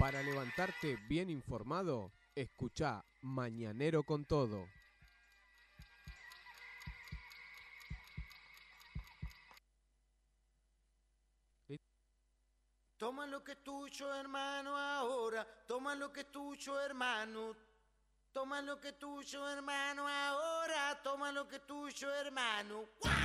Para levantarte bien informado, escuchá Mañanero con Todo. Toma lo que es tuyo, hermano, ahora. Toma lo que es tuyo, hermano. Toma lo que es tuyo, hermano, ahora. Toma lo que es tuyo, hermano.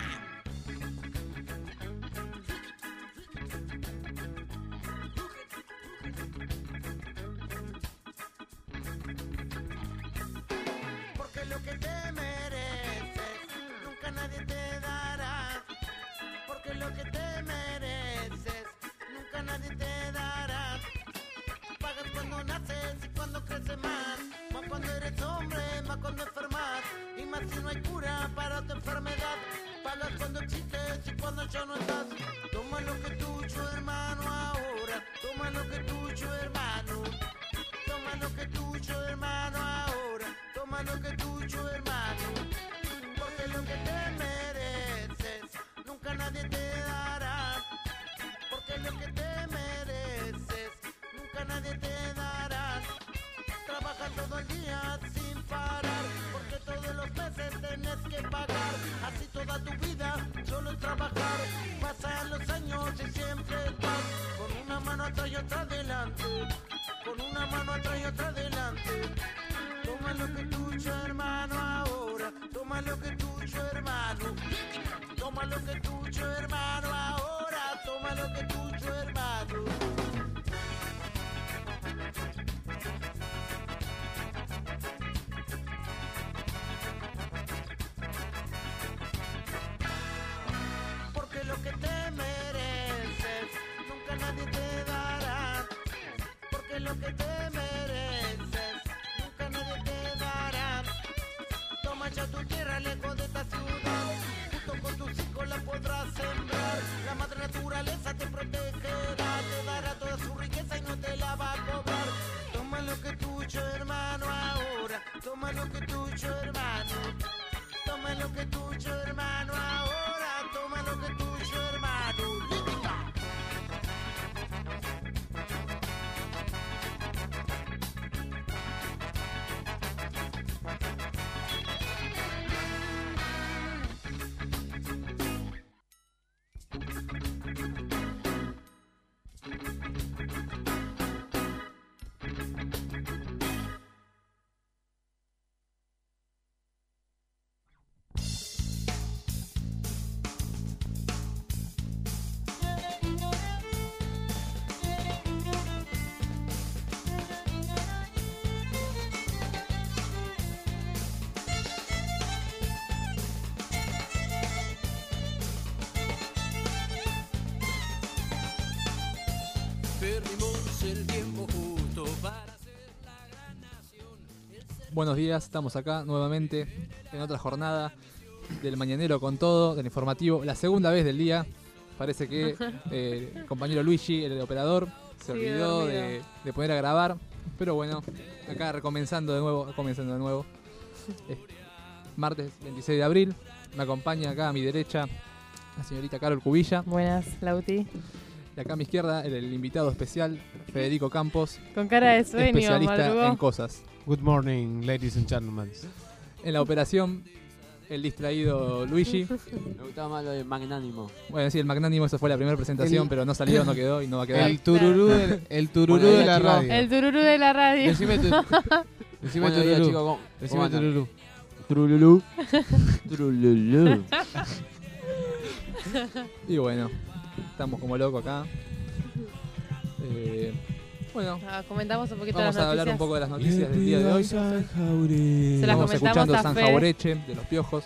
Porque lo que te mereces nunca nadie te dará. Porque lo que te mereces nunca nadie te dará. Pagas cuando naces y cuando creces más. Más cuando eres hombre, más cuando enfermas. Y más si no hay cura para tu enfermedad. Pagas cuando existes y cuando ya no estás. Toma lo que es tuyo, hermano, ahora. Toma lo que es tuyo, hermano. Toma lo que es tuyo, hermano, ahora. Toma lo que es tuyo, hermano. Porque lo que te mereces nunca nadie te dará. Porque lo que te mereces nunca nadie te dará. Trabaja todo el día sin parar, porque todos los meses tenés que pagar. Así toda tu vida solo es trabajar. Pasan los años y siempre estás con una mano atrás y otra adelante. Con una mano atrás y otra adelante. Toma lo que es tuyo, hermano, ahora. Toma lo que es tuyo, hermano. Toma lo que es tuyo, hermano, ahora. Toma lo que es tuyo, hermano. Porque lo que te mereces nunca nadie te dará. Porque lo que te mereces nunca nadie te dará. Toma ya tu tierra lejos de esta ciudad. Junto con tus hijos la podrás sembrar. La madre naturaleza te protegerá. Te dará toda su riqueza y no te la va a cobrar. Toma lo que es tuyo, hermano, ahora. Toma lo que es tuyo, hermano. Toma lo que es tuyo, hermano, ahora. Toma lo que es tuyo, hermano. ¡Lítica! Buenos días, estamos acá nuevamente en otra jornada del Mañanero con Todo, del informativo, la segunda vez del día. Parece que el compañero Luigi, el operador, se olvidó de poner a grabar, pero bueno, acá recomenzando de nuevo. Martes 26 de abril, me acompaña acá a mi derecha la señorita Carol Cubilla. Buenas, Lauti. Y acá a mi izquierda el invitado especial, Federico Campos. Con cara de sueño, especialista madrugó en cosas. Good morning, ladies and gentlemen. En la operación, el distraído Luigi. Me gustaba más lo de magnánimo. Bueno, sí, el magnánimo, esa fue la primera presentación, pero no salió, no quedó y no va a quedar. El tururú, el tururú Bueno, de la chicos. radio. El tururú de la radio. Decime Buenos días, tururú. chicos. ¿Cómo Decime andan? tururú. Trululú. Trululú. Y bueno, estamos como locos acá. Bueno, Comentamos un poquito vamos las a hablar un noticias. poco de las noticias del día de hoy. Se las Estamos comentamos escuchando a San Fede. Jaureche de Los Piojos.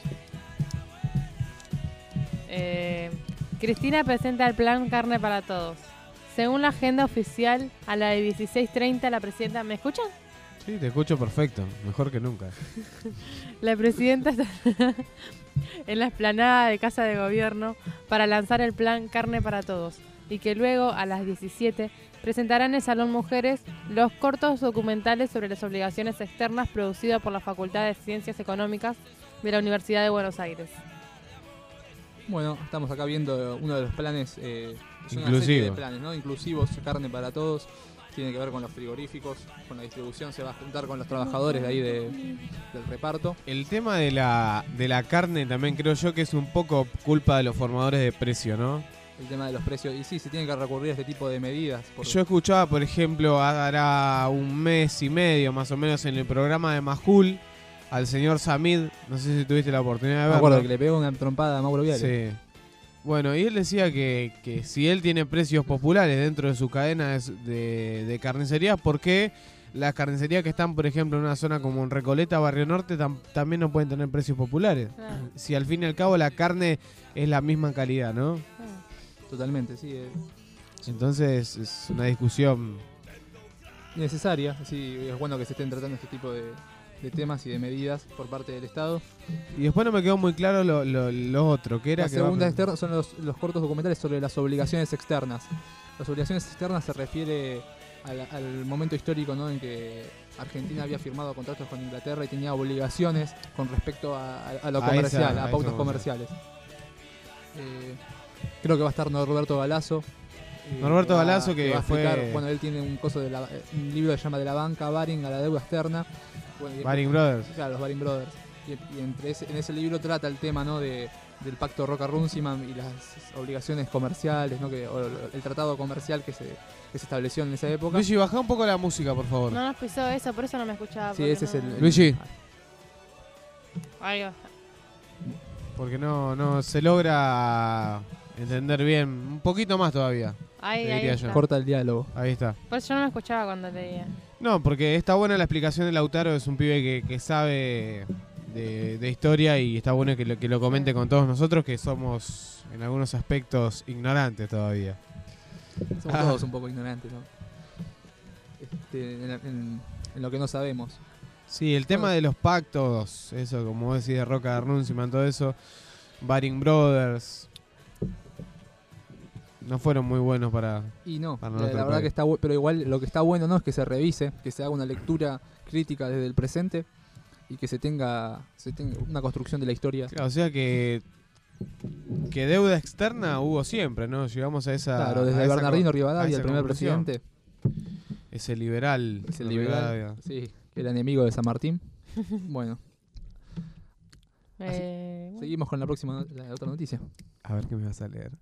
Cristina presenta el plan Carne para Todos. Según la agenda oficial, a la de 16:30 la presidenta... ¿Me escuchan? Sí, te escucho perfecto. Mejor que nunca. La presidenta está en la explanada de Casa de Gobierno para lanzar el plan Carne para Todos y que luego a las 17 presentarán en el Salón Mujeres los cortos documentales sobre las obligaciones externas producidos por la Facultad de Ciencias Económicas de la Universidad de Buenos Aires. Bueno, estamos acá viendo uno de los planes, es una Inclusivo. serie de planes, ¿no? Inclusivos, carne para todos. tiene que ver con los frigoríficos, con la distribución, se va a juntar con los trabajadores de ahí del reparto. El tema de la carne también creo yo que es un poco culpa de los formadores de precio, ¿no? El tema de los precios, y sí, se tienen que recurrir a este tipo de medidas. Yo escuchaba, por ejemplo, hará un mes y medio más o menos en el programa de Majul al señor Samid, no sé si tuviste la oportunidad de Me verlo. acuerdo que le pegó una trompada a Mauro Viale. Sí. Bueno, y él decía que si él tiene precios populares dentro de su cadena de carnicerías, ¿por qué las carnicerías que están, por ejemplo, en una zona como en Recoleta, Barrio Norte, también no pueden tener precios populares? Claro. Si al fin y al cabo la carne es la misma calidad, ¿no? Totalmente, sí. Entonces es una discusión. Necesaria, sí, es bueno que se estén tratando este tipo de temas y de medidas por parte del Estado. Y después no me quedó muy claro lo otro, que era La que segunda externa son los cortos documentales sobre las obligaciones externas. Las obligaciones externas se refiere al momento histórico, ¿no?, en que Argentina había firmado contratos con Inglaterra y tenía obligaciones con respecto a lo comercial, a pautas comerciales. Creo que va a estar Norberto Galazo. Norberto Galazo, que va a fue- explicar, bueno, él tiene un libro que se llama De la banca a Baring a la deuda externa. Bueno, y- Baring Brothers. Claro, los Baring Brothers. Y en ese libro trata el tema, ¿no?, del pacto Roca-Runciman y las obligaciones comerciales, ¿no?, o el tratado comercial que se estableció en esa época. Luigi, baja un poco la música, por favor. No nos pisó eso, por eso no me escuchaba. Sí, porque ese es no- el- Luigi. Ahí va. Porque no se logra entender bien. Un poquito más todavía. Ahí diría está. yo. Corta el diálogo. Ahí está. Por eso yo no me escuchaba cuando leía. No, porque está buena la explicación de Lautaro. Es un pibe que sabe de historia y está bueno que lo comente con todos nosotros, que somos en algunos aspectos ignorantes todavía. Somos todos un poco ignorantes, ¿no? En lo que no sabemos. Sí, el tema de los pactos, eso, como vos decís, de Roca Runciman, todo eso, Baring Brothers, no fueron muy buenos para... Y no, Para la nuestro verdad país. que está pero igual lo que está bueno, ¿no?, es que se revise, que se haga una lectura crítica desde el presente y que se tenga una construcción de la historia. Claro, o sea que deuda externa hubo siempre, ¿no? Llegamos a esa... Claro, a desde esa Bernardino a Rivadavia, esa el primer conclusión. presidente, Ese liberal. es el liberal, sí, que era enemigo de San Martín. Bueno, Bueno, seguimos con la otra noticia. A ver qué me vas a leer.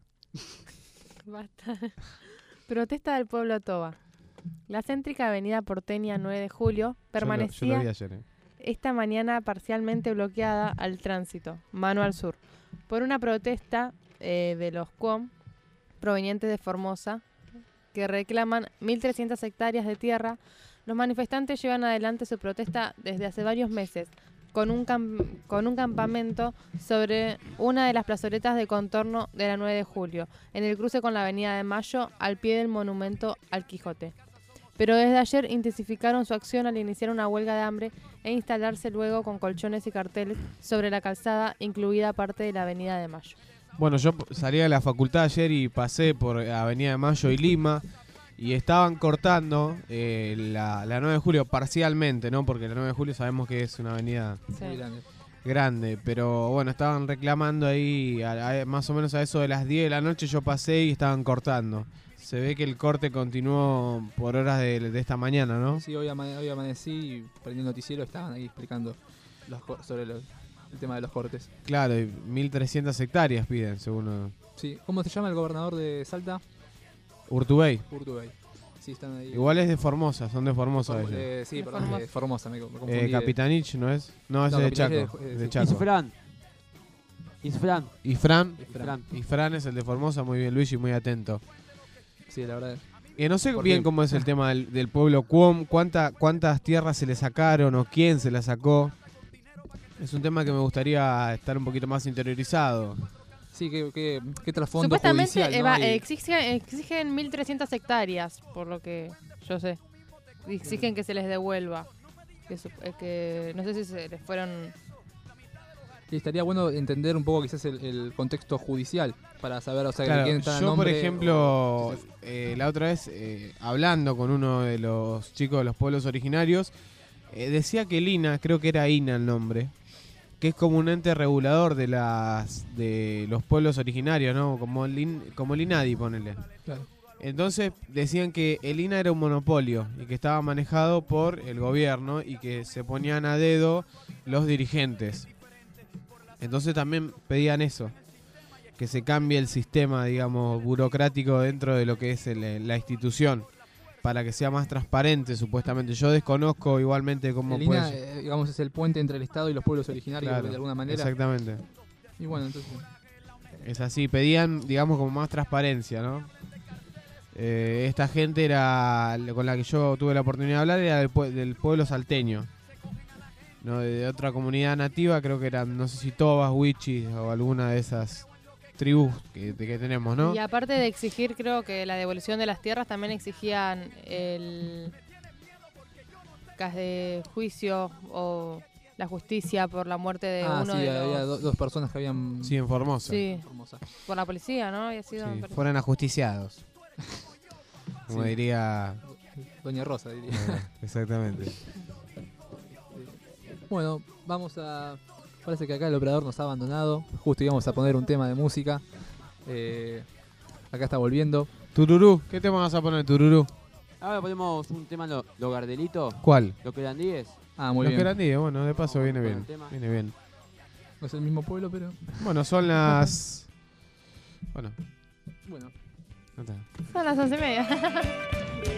basta. Protesta del pueblo Toba. La céntrica avenida porteña 9 de julio Yo permanecía lo vi ayer. esta mañana parcialmente bloqueada al tránsito, mano al sur, por una protesta de los CUOM provenientes de Formosa que reclaman 1.300 hectáreas de tierra. Los manifestantes llevan adelante su protesta desde hace varios meses con un campamento sobre una de las plazoletas de contorno de la 9 de julio, en el cruce con la Avenida de Mayo, al pie del monumento al Quijote. Pero desde ayer intensificaron su acción al iniciar una huelga de hambre e instalarse luego con colchones y carteles sobre la calzada, incluida parte de la Avenida de Mayo. Bueno, yo salí de la facultad ayer y pasé por Avenida de Mayo y Lima y estaban cortando la 9 de julio parcialmente, ¿no? Porque la 9 de julio sabemos que es una avenida Sí. Muy grande. grande, pero bueno, estaban reclamando ahí más o menos a eso de las 10 de la noche. Yo pasé y estaban cortando. Se ve que el corte continuó por horas de esta mañana, ¿no? Sí, hoy amanecí y prendí el noticiero, estaban ahí explicando sobre el tema de los cortes. Claro, y 1.300 hectáreas piden, según Sí, ¿cómo se llama el gobernador de Salta? Urtubey. Urtubey. Sí, están ahí. Igual es de Formosa, son de Formosa ellos. Sí, De perdón, Formosa. de Formosa, me confundí. Capitanich, ¿no es? No, ese No, es de Capitanich Chaco. es de sí. Chaco. Isfran. Y Fran. Fran. Y Fran es el de Formosa, muy bien, Luigi, muy atento. Sí, la verdad. Y no sé ¿Por bien qué? cómo es el tema del pueblo Cuom, cuántas tierras se le sacaron o quién se las sacó. Es un tema que me gustaría estar un poquito más interiorizado. Sí, qué trasfondo Supuestamente judicial, ¿no? Y- exigen 1.300 hectáreas, por lo que yo sé. Exigen que se les devuelva. Que no sé si se les fueron... y estaría bueno entender un poco quizás el contexto judicial para saber, o sea, Claro, quién está a yo por nombre ejemplo, o- la otra vez, hablando con uno de los chicos de los pueblos originarios, decía que el INA, creo que era INA el nombre, que es como un ente regulador de los pueblos originarios, ¿no? Como el INADI, ponele. Claro. Entonces decían que el INA era un monopolio y que estaba manejado por el gobierno y que se ponían a dedo los dirigentes. Entonces también pedían eso, que se cambie el sistema, digamos, burocrático dentro de lo que es la institución, para que sea más transparente, supuestamente. Yo desconozco igualmente cómo El puede INA, ser. digamos, es el puente entre el Estado y los pueblos originarios, Claro, de alguna manera. exactamente. Y bueno, entonces... Es así, pedían, digamos, como más transparencia, ¿no? Esta gente era, con la que yo tuve la oportunidad de hablar, era del pueblo salteño, ¿no? De otra comunidad nativa, creo que eran, no sé si Tobas, Wichis o alguna de esas tribus que tenemos, ¿no? Y aparte de exigir, creo que la devolución de las tierras, también exigían el juicio o la justicia por la muerte de uno sí, de había los... dos personas que habían... Sí, en Formosa. Sí, Formosa. por la policía, ¿no? Había sido, Sí, me parece. fueron ajusticiados. Como Sí. diría... Doña Rosa, diría. Exactamente. Bueno, vamos a... Parece que acá el operador nos ha abandonado. Justo íbamos a poner un tema de música. Acá está volviendo. Tururú, ¿qué tema vas a poner, Tururú? Ahora ponemos un tema, lo Gardelito, ¿Cuál? lo que eran 10. Ah, muy Los bien. Querandíes, bueno, de paso Vamos viene con bien. el tema. Viene bien. No es el mismo pueblo, pero... Bueno, son las... Bueno, Bueno. no está. Son las 11:30.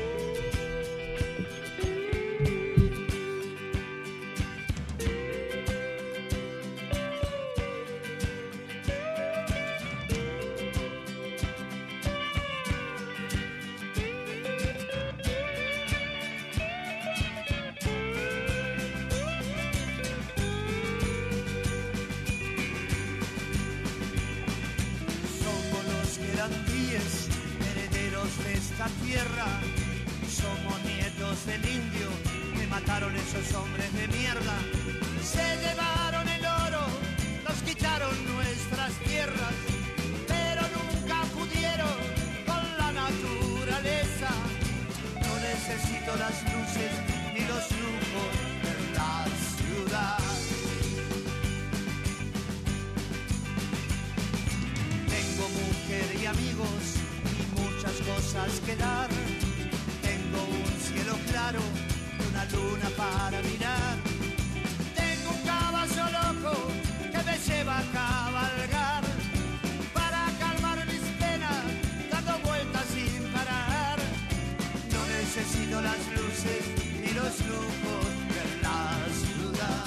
Somos los querandíes, herederos de esta tierra. Somos nietos del indio que mataron esos hombres de mierda. Se llevaron el oro, nos quitaron nuestras tierras, pero nunca pudieron con la naturaleza. No necesito las luces ni los lujos de la ciudad. Tengo mujer y amigos y muchas cosas que dar. Tengo un cielo claro y una luna para mirar. Tengo un caballo loco que me lleva a cabalgar para calmar mis penas, dando vueltas sin parar. No necesito las luces ni los lujos de la ciudad.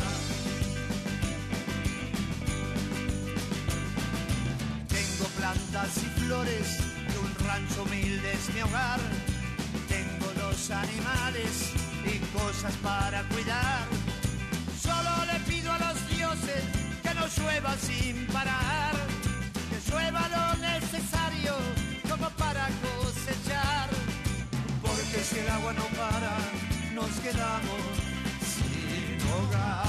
Tengo plantas y flores y un rancho humilde es mi hogar. Tengo los animales y cosas para cuidar. Solo le pido a los dioses que no llueva sin parar, que llueva lo necesario como para cosechar. Porque si el agua no para, nos quedamos sin hogar.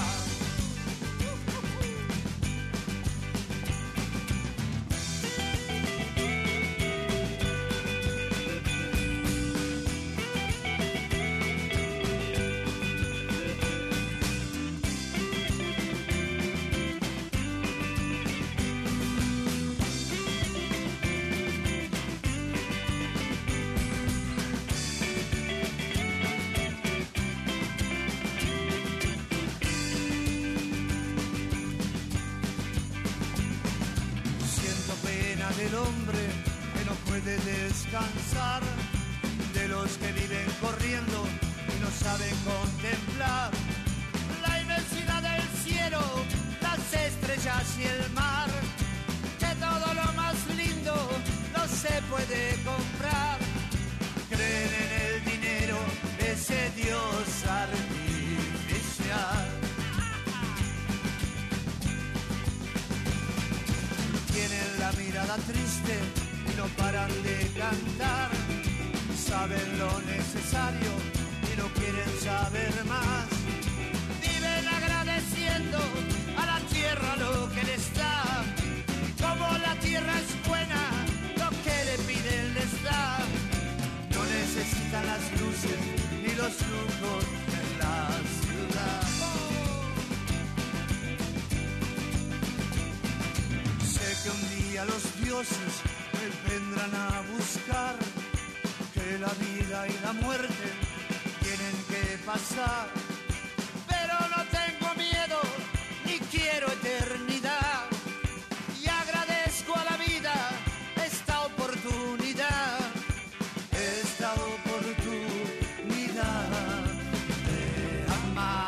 Siento pena del hombre que no puede descansar, de los que viven corriendo y no saben contemplar la inmensidad del cielo, las estrellas y el mar, que todo lo más lindo no se puede comprar. Creen en el dinero, ese Dios artificial. Tienen la mirada triste y no paran de cantar. Saben lo necesario y no quieren saber más. Viven agradeciendo a la tierra lo que les da. Como la tierra es buena, lo que le piden les da. No necesitan las luces ni los lujos de la ciudad. Sé que un día los dioses me vendrán a buscar que la vida y la muerte tienen que pasar. Pero no tengo miedo ni quiero eternidad. Y agradezco a la vida esta oportunidad. Esta oportunidad de amar.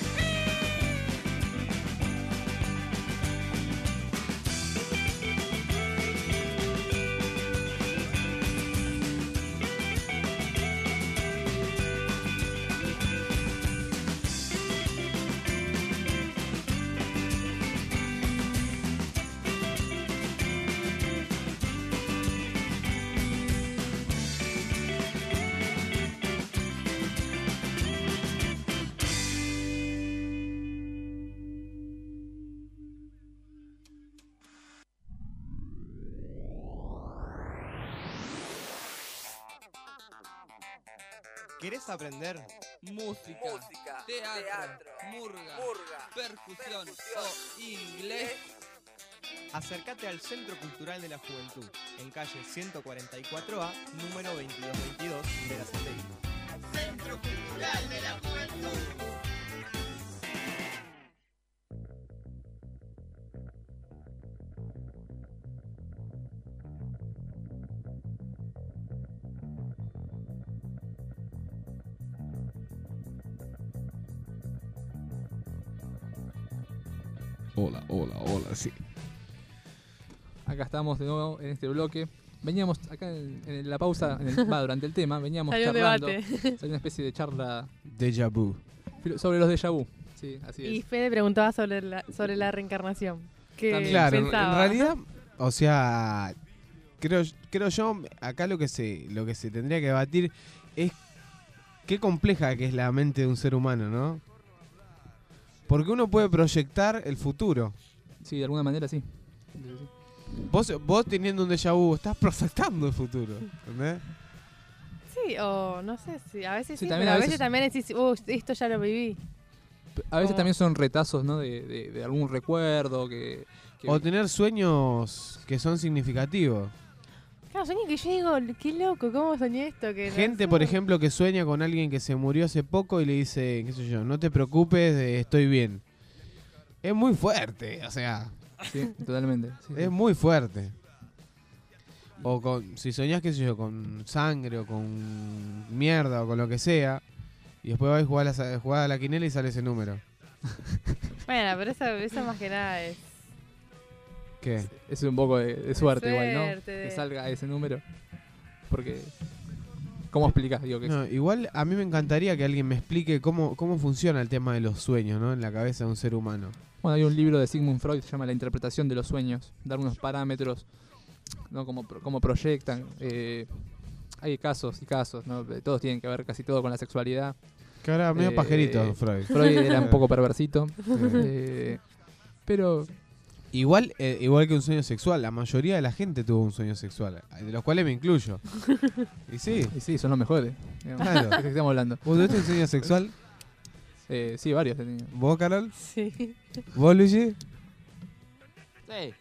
¿Querés aprender? Música, teatro, murga, percusión o inglés. Acércate al Centro Cultural de la Juventud, en calle 144A, número 2222 de la Satélite. Centro Cultural de la Juventud. Hola, sí. Acá estamos de nuevo en este bloque. Veníamos acá en la pausa, durante el tema, veníamos Hay un charlando. debate. Hay una especie de charla Déjà vu. sobre los déjà vu. Sí, así es. Y Fede preguntaba sobre la reencarnación. ¿Qué También. Claro, en pensaba? realidad, o sea, creo yo, acá lo que se tendría que debatir es qué compleja que es la mente de un ser humano, ¿no? Porque uno puede proyectar el futuro. Sí, de alguna manera sí. Vos teniendo un déjà vu, estás proyectando el futuro, ¿entendés? Sí, o no sé, sí, a veces Sí, sí, también pero a a veces- veces también decís, esto ya lo viví. A veces Como- también son retazos, ¿no? De algún recuerdo que O tener sueños que son significativos. Claro, soñé que yo digo, qué loco, ¿cómo soñé esto? Que no Gente, sé. por ejemplo, que sueña con alguien que se murió hace poco y le dice, qué sé yo, no te preocupes, estoy bien. Es muy fuerte, o sea, sí, totalmente. Sí, sí. es muy fuerte. O si soñás, qué sé yo, con sangre o con mierda o con lo que sea, y después vas a jugar a la quinela y sale ese número. Bueno, pero eso más que nada es... ¿Qué? Es un poco de suerte igual, ¿no? Suerte de- Que salga ese número. Porque... ¿Cómo explicas? Digo que No, igual a mí me encantaría que alguien me explique cómo funciona el tema de los sueños, ¿no? En la cabeza de un ser humano. Bueno, hay un libro de Sigmund Freud que se llama La interpretación de los sueños. Dar unos parámetros, ¿no? Cómo proyectan. Hay casos y casos, ¿no? Todos tienen que ver casi todo con la sexualidad. Que ahora medio pajerito, Freud. Freud era un poco perversito. Pero Igual que un sueño sexual, la mayoría de la gente tuvo un sueño sexual, de los cuales me incluyo. Y sí, y sí, son los mejores. digamos. Claro. ¿De qué estamos hablando? ¿vos tuviste un sueño sexual? Sí, varios he tenido. ¿Vos, Carol? Sí. ¿Vos, Luigi? Sí.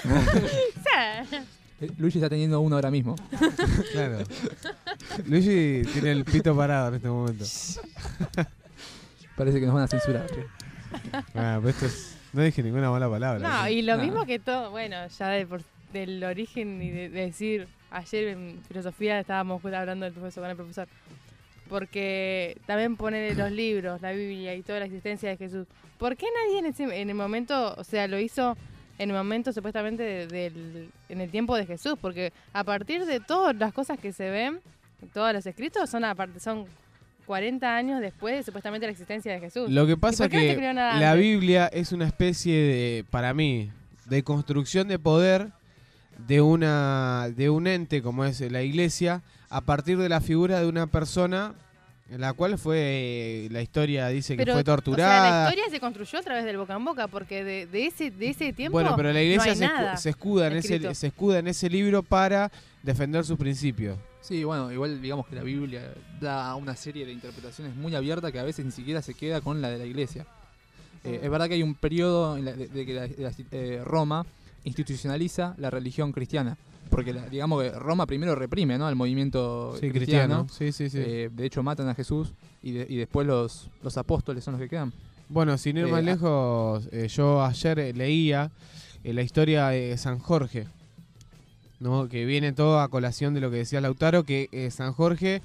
Luigi está teniendo uno ahora mismo. Claro. Luigi tiene el pito parado en este momento. Parece que nos van a censurar. che. Bueno, pero no dije ninguna mala palabra. No, ¿sí? y lo No. mismo que todo, bueno, ya del origen y de decir, ayer en filosofía estábamos justo hablando con el profesor, porque también poner los libros, la Biblia y toda la existencia de Jesús. ¿Por qué nadie en el momento, o sea, lo hizo en el momento supuestamente en el tiempo de Jesús? Porque a partir de todas las cosas que se ven, todos los escritos son 40 años después de supuestamente la existencia de Jesús. Lo que ¿Y pasa por qué no se que escribió nada la antes? Biblia es una especie de, para mí, de construcción de poder de un ente como es la iglesia a partir de la figura de una persona en la cual la historia dice que fue O sea, la torturada. historia se construyó a través del boca en boca, porque de ese tiempo Bueno, pero la iglesia no hay nada se escuda escrito. se escuda en ese libro para defender sus principios. Sí, bueno, igual digamos que la Biblia da una serie de interpretaciones muy abiertas que a veces ni siquiera se queda con la de la iglesia. Es verdad que hay un periodo en de que Roma institucionaliza la religión cristiana. Porque digamos que Roma primero reprime, ¿no?, al movimiento cristiano. Sí. De hecho matan a Jesús y después los apóstoles son los que quedan. Bueno, sin ir más lejos, yo ayer leía la historia de San Jorge, ¿no?, que viene todo a colación de lo que decía Lautaro, que San Jorge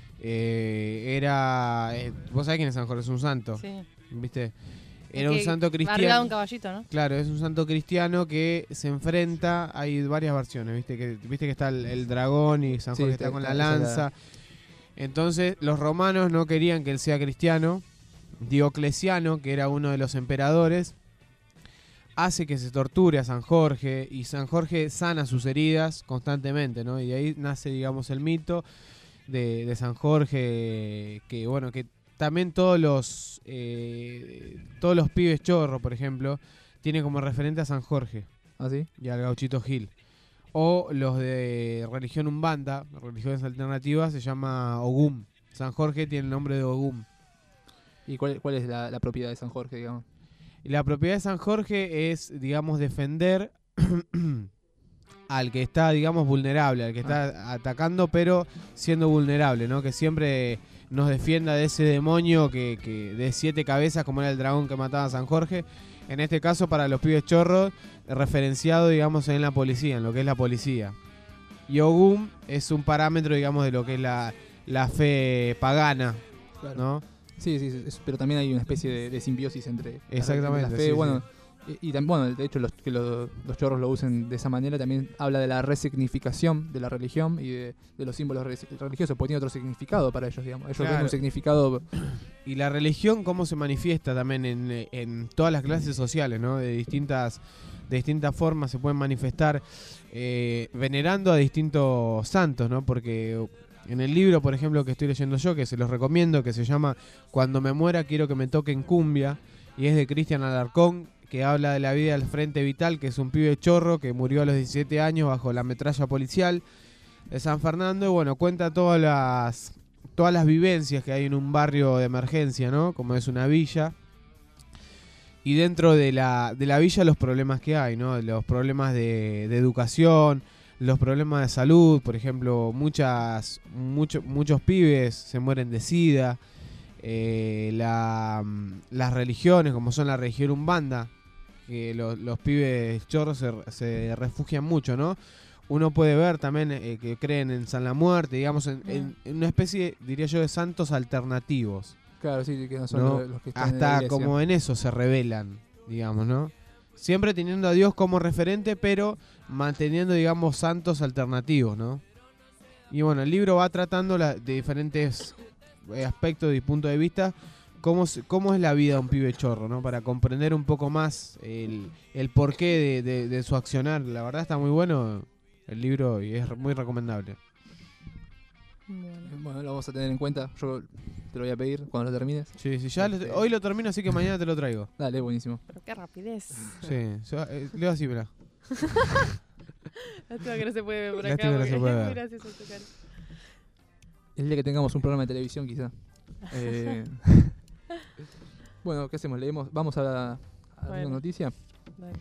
era... vos sabés quién es San Jorge, es un santo, Sí. ¿viste? Era un santo cristiano. Arriba de un caballito, ¿no? Claro, es un santo cristiano que se enfrenta, hay varias versiones, viste que está el dragón y San Jorge está con la lanza. Entonces los romanos no querían que él sea cristiano. Diocleciano, que era uno de los emperadores, hace que se torture a San Jorge, y San Jorge sana sus heridas constantemente, ¿no? Y de ahí nace, digamos, el mito de San Jorge, que bueno, que también todos los pibes chorro, por ejemplo, tienen como referente a San Jorge. ¿Ah, sí? Y al Gauchito Gil. O los de religión umbanda, religiones alternativas, se llama Ogum. San Jorge tiene el nombre de Ogum. ¿Y cuál es la propiedad de San Jorge, digamos? Y la propiedad de San Jorge es, digamos, defender al que está, digamos, vulnerable, al que está atacando, pero siendo vulnerable, ¿no? Que siempre nos defienda de ese demonio que de 7 cabezas, como era el dragón que mataba a San Jorge. En este caso, para los pibes chorros, referenciado, digamos, en la policía, en lo que es la policía. Y Ogum es un parámetro, digamos, de lo que es la fe pagana, Claro. ¿no? Sí, pero también hay una especie de simbiosis entre Exactamente, la fe. sí, Bueno, y también, bueno, de hecho, que los chorros lo usen de esa manera también habla de la resignificación de la religión y de los símbolos religiosos, porque tiene otro significado para ellos, digamos. Ellos ven un significado. Y la religión, cómo se manifiesta también en todas las clases sociales, ¿no? De distintas formas se pueden manifestar, venerando a distintos santos, ¿no? Porque en el libro, por ejemplo, que estoy leyendo yo, que se los recomiendo, que se llama Cuando me muera quiero que me toquen cumbia, y es de Cristian Alarcón, que habla de la vida del Frente Vital, que es un pibe chorro que murió a los 17 años bajo la metralla policial de San Fernando, y bueno, cuenta todas las vivencias que hay en un barrio de emergencia, ¿no? Como es una villa. Y dentro de la villa los problemas que hay, ¿no? Los problemas de educación, los problemas de salud, por ejemplo, muchos pibes se mueren de SIDA, las religiones, como son la religión umbanda, que los pibes chorros se refugian mucho, ¿no? Uno puede ver también que creen en San la Muerte, digamos, en una especie, diría yo, de santos alternativos. Claro, sí, que no son ¿no? los que están en la Hasta iglesia. como en eso se revelan, digamos, ¿no? Siempre teniendo a Dios como referente, pero manteniendo, digamos, santos alternativos, ¿no? Y bueno, el libro va tratando de diferentes aspectos y puntos de vista, cómo es la vida de un pibe chorro, ¿no? Para comprender un poco más el porqué de su accionar. La verdad está muy bueno el libro y es muy recomendable. Bueno, lo vamos a tener en cuenta. Yo te lo voy a pedir cuando lo termines. Sí, ya hoy lo termino, así que mañana te lo traigo. Dale, buenísimo. Pero qué rapidez. Sí, leo así, mirá. Lástima que no se puede ver por Lástima acá. que no se porque puede es ver. muy gracioso tu cara. El día que tengamos un programa de televisión, quizá. Bueno, ¿qué hacemos? ¿Leemos? ¿Vamos a la Bueno. noticia? Dale.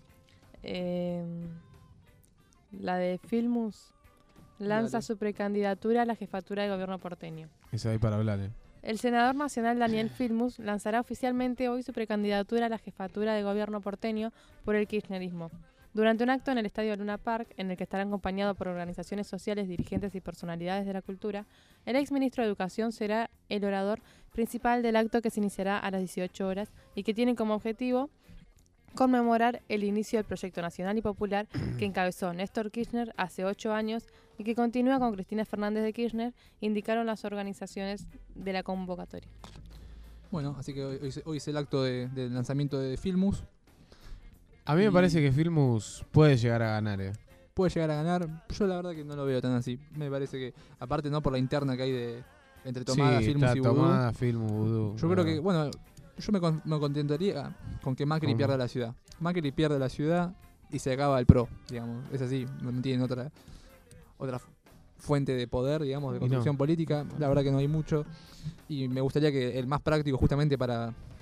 La de Filmus lanza Dale. su precandidatura a la jefatura de gobierno porteño. Eso hay para hablar, El senador nacional Daniel Filmus lanzará oficialmente hoy su precandidatura a la jefatura de gobierno porteño por el kirchnerismo. Durante un acto en el Estadio Luna Park, en el que estará acompañado por organizaciones sociales, dirigentes y personalidades de la cultura, el exministro de Educación será el orador principal del acto, que se iniciará a las 18 horas y que tiene como objetivo conmemorar el inicio del proyecto nacional y popular que encabezó Néstor Kirchner hace 8 años y que continúa con Cristina Fernández de Kirchner, indicaron las organizaciones de la convocatoria. Bueno, así que hoy es el acto del lanzamiento de Filmus. A mí me parece que Filmus puede llegar a ganar, Puede llegar a ganar. Yo la verdad que no lo veo tan así. Me parece que, aparte no por la interna que hay entre Tomada, sí, Filmus y Vudú. Tomada, Filmus, Vudú. Yo creo que, bueno, yo me contentaría con que Macri pierda la ciudad. Macri pierde la ciudad y se acaba el PRO, digamos. Es así, no tienen otra fuente de poder, digamos, de construcción política. La verdad que no hay mucho. Y me gustaría que el más práctico, justamente para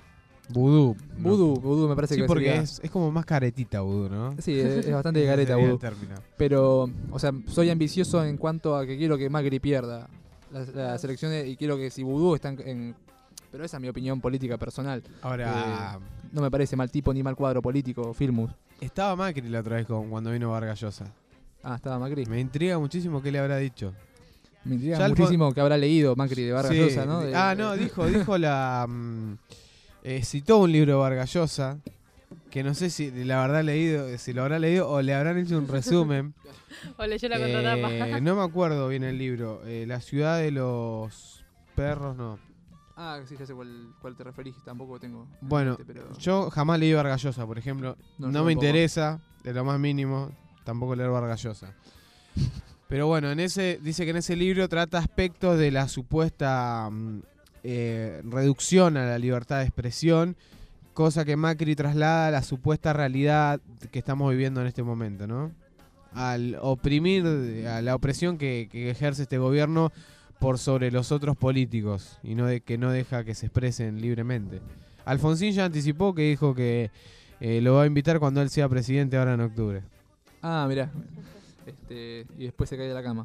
Vudú. Vudú me parece Sí, que porque sería... es como más caretita vudú, ¿no? Sí, es bastante careta Sería el vudú. término. Pero, o sea, soy ambicioso en cuanto a que quiero que Macri pierda las elecciones y quiero que si Vudú está en... Pero esa es mi opinión política personal. Ahora, No me parece mal tipo ni mal cuadro político, Filmus. estaba Macri la otra vez cuando vino Vargas Llosa. Ah, estaba Macri. Me intriga muchísimo qué le habrá dicho. Me intriga Ya muchísimo que habrá leído Macri de Vargas Sí. Llosa, ¿no? No, dijo la... citó un libro de Vargas Llosa, que no sé si la verdad si lo habrá leído o le habrán hecho un resumen. O leyó la contratapa. No me acuerdo bien el libro. La ciudad de los perros, no. Ah, sí, ya sé cuál te referís, tampoco tengo. en Bueno, mente, pero... yo jamás leí Vargas Llosa, por ejemplo. No, No, yo me tampoco. interesa, de lo más mínimo, tampoco leer Vargas Llosa. Pero bueno, dice que en ese libro trata aspectos de la supuesta reducción a la libertad de expresión, cosa que Macri traslada a la supuesta realidad que estamos viviendo en este momento, ¿no? Al oprimir, a la opresión que ejerce este gobierno por sobre los otros políticos y que no deja que se expresen libremente. Alfonsín ya anticipó que dijo que lo va a invitar cuando él sea presidente ahora en octubre. Ah, mirá. Y después se cae de la cama.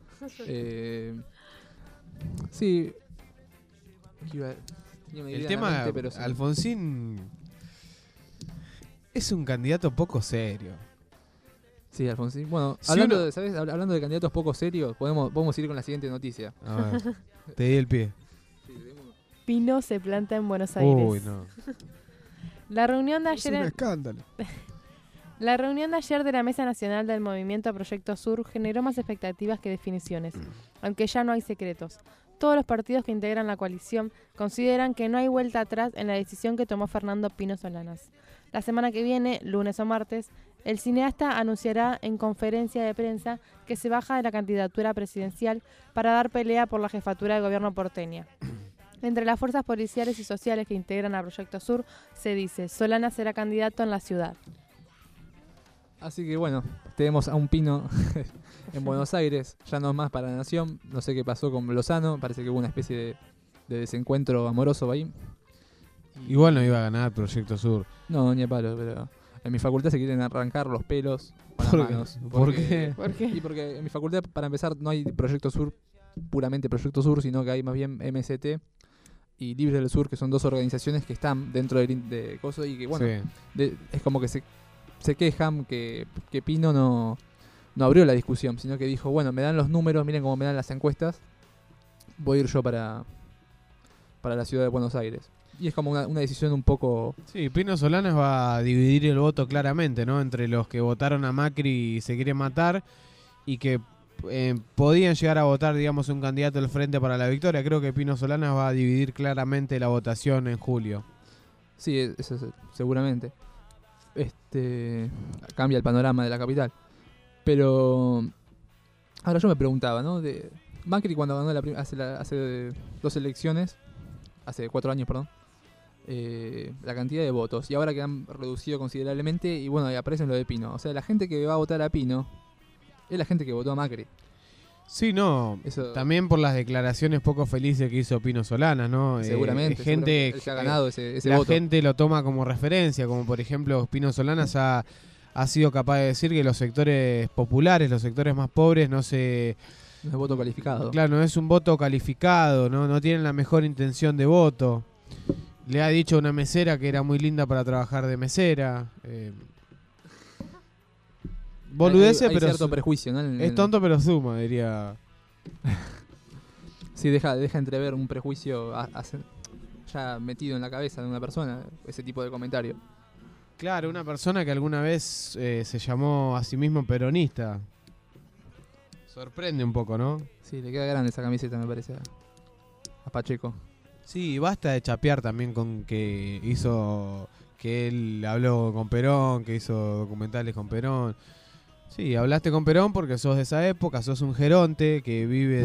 Sí. Tenía una idea El en la tema, mente, pero sí. Alfonsín es un candidato poco serio. Sí, Alfonsín. Bueno, Si hablando, uno- de, ¿sabes? Hablando de candidatos poco serios, podemos ir con la siguiente noticia. A ver, te di el pie. Pino se planta en Buenos Aires. Uy, no. La reunión de Es ayer un escándalo. La reunión de ayer de la Mesa Nacional del Movimiento Proyecto Sur generó más expectativas que definiciones, aunque ya no hay secretos. Todos los partidos que integran la coalición consideran que no hay vuelta atrás en la decisión que tomó Fernando Pino Solanas. La semana que viene, lunes o martes, el cineasta anunciará en conferencia de prensa que se baja de la candidatura presidencial para dar pelea por la jefatura del gobierno porteña. Entre las fuerzas policiales y sociales que integran a Proyecto Sur, se dice, Solanas será candidato en la ciudad. Así que bueno, tenemos a un Pino en Buenos Aires, ya no más para la Nación. No sé qué pasó con Lozano, parece que hubo una especie de desencuentro amoroso ahí. Igual no iba a ganar Proyecto Sur. No, ni a palo, pero en mi facultad se quieren arrancar los pelos con las ¿Por qué? manos. ¿Por qué? ¿Por qué? Y porque en mi facultad, para empezar, no hay Proyecto Sur, puramente Proyecto Sur, sino que hay más bien MST y Libre del Sur, que son dos organizaciones que están dentro de COSO y que, bueno, Sí. es como que se quejan que Pino no abrió la discusión, sino que dijo, bueno, me dan los números, miren cómo me dan las encuestas, voy a ir yo para la ciudad de Buenos Aires. Y es como una decisión un poco... Sí, Pino Solanas va a dividir el voto claramente, ¿no? Entre los que votaron a Macri y se quieren matar y que podían llegar a votar, digamos, un candidato del Frente para la Victoria. Creo que Pino Solanas va a dividir claramente la votación en julio. Sí, eso seguramente. Cambia el panorama de la capital. Pero ahora yo me preguntaba, ¿no? De Macri cuando ganó hace 2 elecciones, hace 4 años, perdón, la cantidad de votos. Y ahora que han reducido considerablemente y bueno, y aparecen lo de Pino. O sea, la gente que va a votar a Pino es la gente que votó a Macri. Sí, no. Eso, También por las declaraciones poco felices que hizo Pino Solanas, ¿no? seguramente. Gente él se ha ganado ese la voto. gente lo toma como referencia, como por ejemplo Pino Solanas ha sido capaz de decir que los sectores populares, los sectores más pobres, no es voto calificado. Claro, no es un voto calificado, no tienen la mejor intención de voto. Le ha dicho a una mesera que era muy linda para trabajar de mesera. Boludece, hay pero cierto prejuicio, ¿no? es tonto pero suma, diría. Sí, deja entrever un prejuicio ya metido en la cabeza de una persona, ese tipo de comentario. Claro, una persona que alguna vez se llamó a sí mismo peronista. Sorprende un poco, ¿no? Sí, le queda grande esa camiseta, me parece, a Pacheco. Sí, basta de chapear también con que él habló con Perón, que hizo documentales con Perón. Sí, hablaste con Perón porque sos de esa época, sos un geronte que vive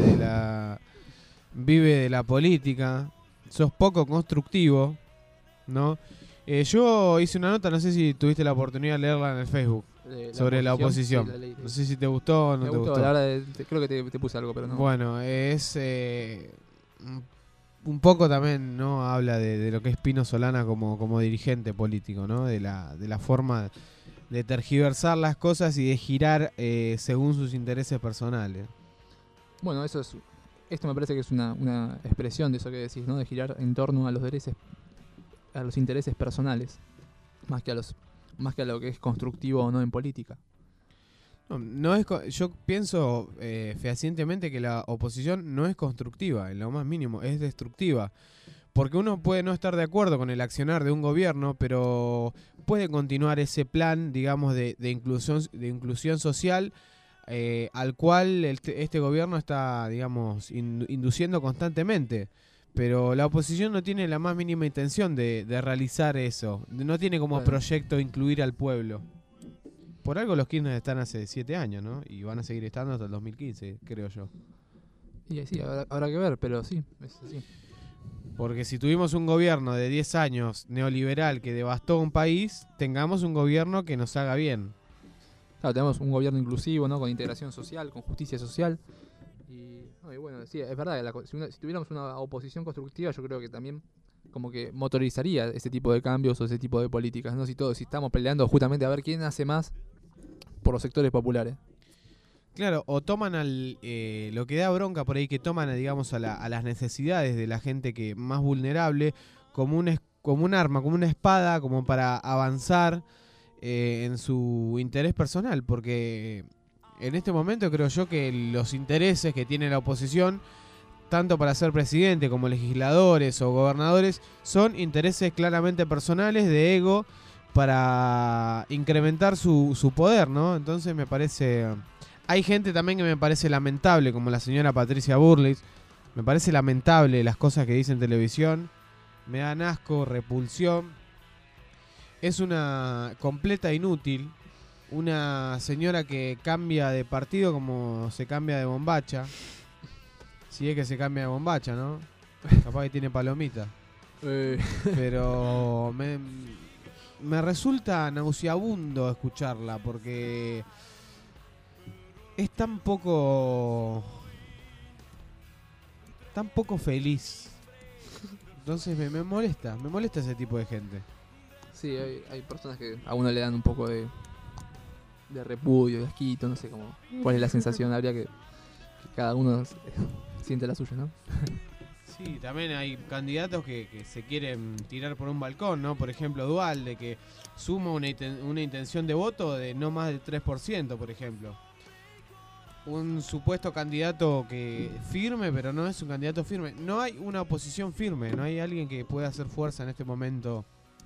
de la política, sos poco constructivo, ¿no? Yo hice una nota, no sé si tuviste la oportunidad de leerla en el Facebook, sobre la oposición. Sí, la leí. No sé si te gustó o no Me te gustó, gustó. la verdad, creo que te puse algo, pero no. Bueno, es un poco también, ¿no? Habla de lo que es Pino Solana como dirigente político, ¿no? De la forma de tergiversar las cosas y de girar según sus intereses personales. Bueno, esto me parece que es una expresión de eso que decís, ¿no? De girar en torno a los intereses personales, más que a lo que es constructivo o no en política. Yo pienso fehacientemente que la oposición no es constructiva, en lo más mínimo, es destructiva. Porque uno puede no estar de acuerdo con el accionar de un gobierno, pero puede continuar ese plan, digamos, de inclusión social al cual este gobierno está, digamos, induciendo constantemente. Pero la oposición no tiene la más mínima intención de realizar eso. No tiene como proyecto incluir al pueblo. Por algo los Kirchner están hace 7 años, ¿no? Y van a seguir estando hasta el 2015, creo yo. Y sí, habrá que ver, pero sí, es así. Porque si tuvimos un gobierno de 10 años neoliberal que devastó un país, tengamos un gobierno que nos haga bien. Claro, tenemos un gobierno inclusivo, ¿no? Con integración social, con justicia social. Y bueno, sí, es verdad, si tuviéramos una oposición constructiva, yo creo que también como que motorizaría ese tipo de cambios o ese tipo de políticas, ¿no? Si estamos peleando justamente a ver quién hace más por los sectores populares. Claro, o toman lo que da bronca por ahí, que toman, digamos, a las necesidades de la gente que más vulnerable como un arma, como una espada, como para avanzar en su interés personal, porque en este momento creo yo que los intereses que tiene la oposición, tanto para ser presidente como legisladores o gobernadores, son intereses claramente personales, de ego, para incrementar su poder, ¿no? Entonces me parece... Hay gente también que me parece lamentable, como la señora Patricia Burlitz. Me parece lamentable las cosas que dice en televisión. Me dan asco, repulsión. Es una completa inútil. Una señora que cambia de partido como se cambia de bombacha. Si es que se cambia de bombacha, ¿no? Capaz que tiene palomita. Pero me resulta nauseabundo escucharla porque es tan poco feliz. Entonces me molesta ese tipo de gente. Sí, hay personas que a uno le dan un poco de repudio, de asquito, no sé cómo, cuál es la sensación. Habría que cada uno siente la suya, ¿no? Sí, también hay candidatos que se quieren tirar por un balcón, ¿no? Por ejemplo, Duhalde, que suma una intención de voto de no más del 3%, por ejemplo. Un supuesto candidato que firme, pero no es un candidato firme. No hay una oposición firme, no hay alguien que pueda hacer fuerza en este momento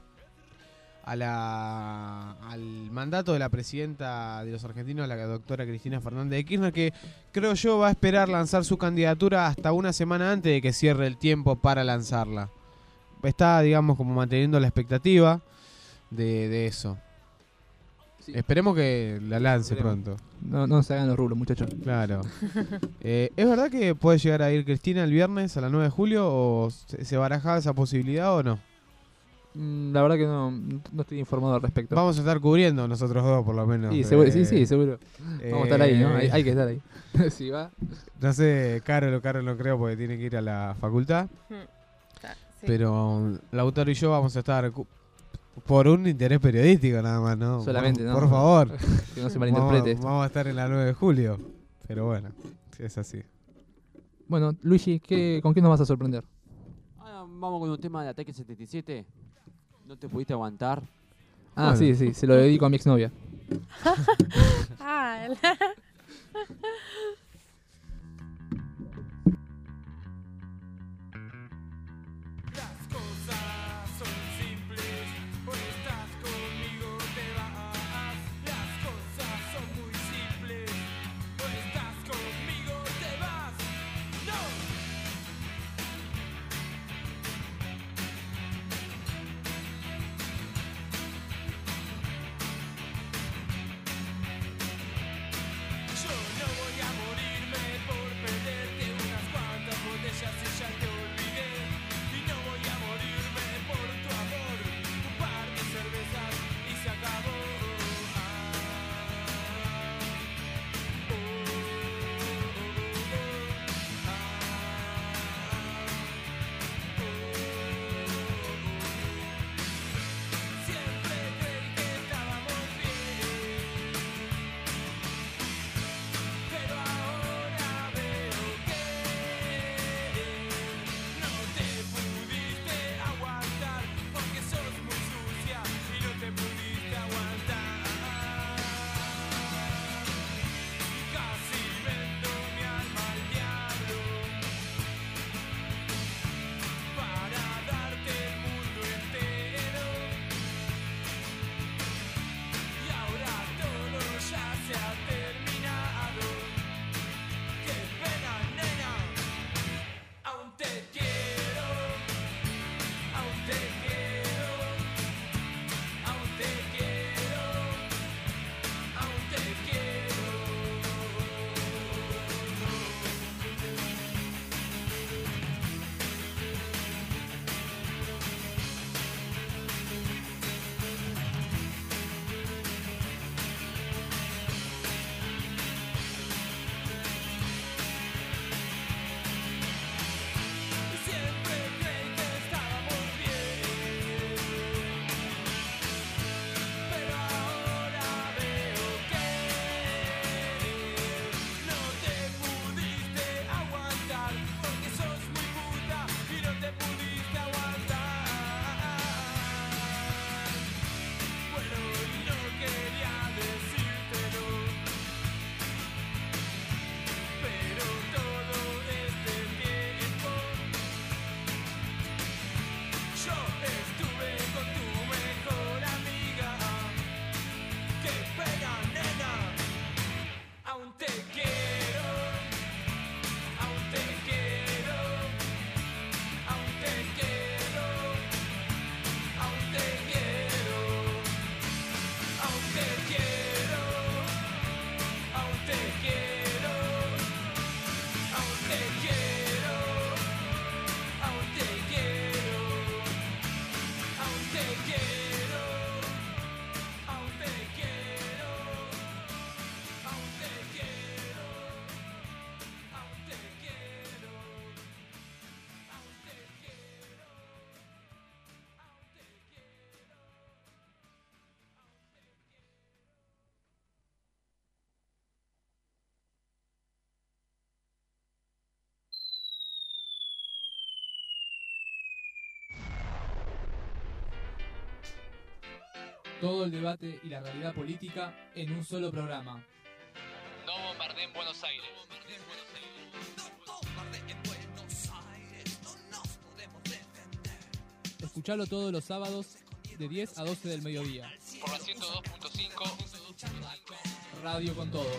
al mandato de la presidenta de los argentinos, la doctora Cristina Fernández de Kirchner, que creo yo va a esperar lanzar su candidatura hasta una semana antes de que cierre el tiempo para lanzarla. Está, digamos, como manteniendo la expectativa de eso. Sí. Esperemos que la lance pronto. No se hagan los rulos, muchachos. Claro. ¿Es verdad que puede llegar a ir Cristina el viernes a las 9 de julio o se barajaba esa posibilidad o no? La verdad que no estoy informado al respecto. Vamos a estar cubriendo nosotros dos, por lo menos. Sí, seguro. Vamos a estar ahí, ¿no? Hay que estar ahí. Si va. No sé, Carol no creo porque tiene que ir a la facultad. Sí. Pero Lautaro y yo vamos a estar por un interés periodístico nada más, ¿no? Solamente, por favor. Que no se malinterprete. Vamos a estar en la 9 de julio. Pero bueno, es así. Bueno, Luigi, ¿con qué nos vas a sorprender? Vamos con un tema de Ataque 77. ¿No te pudiste aguantar? Ah, bueno. Sí, se lo dedico a mi exnovia. Todo el debate y la realidad política en un solo programa. No bombardeen Buenos Aires. Escuchalo todos los sábados de 10 a 12 del mediodía. Por la 102.5 Radio con Todo.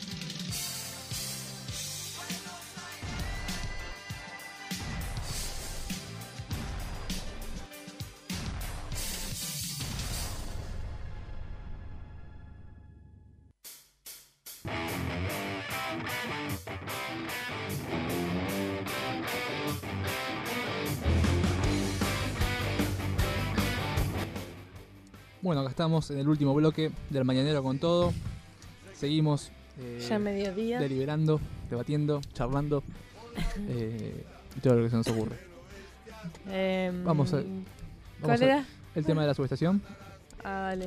Bueno, acá estamos en el último bloque del Mañanero con Todo. Seguimos ya mediodía, deliberando, debatiendo, charlando y todo lo que se nos ocurre. Vamos ¿Cuál era? El tema de la subestación. Ah, vale.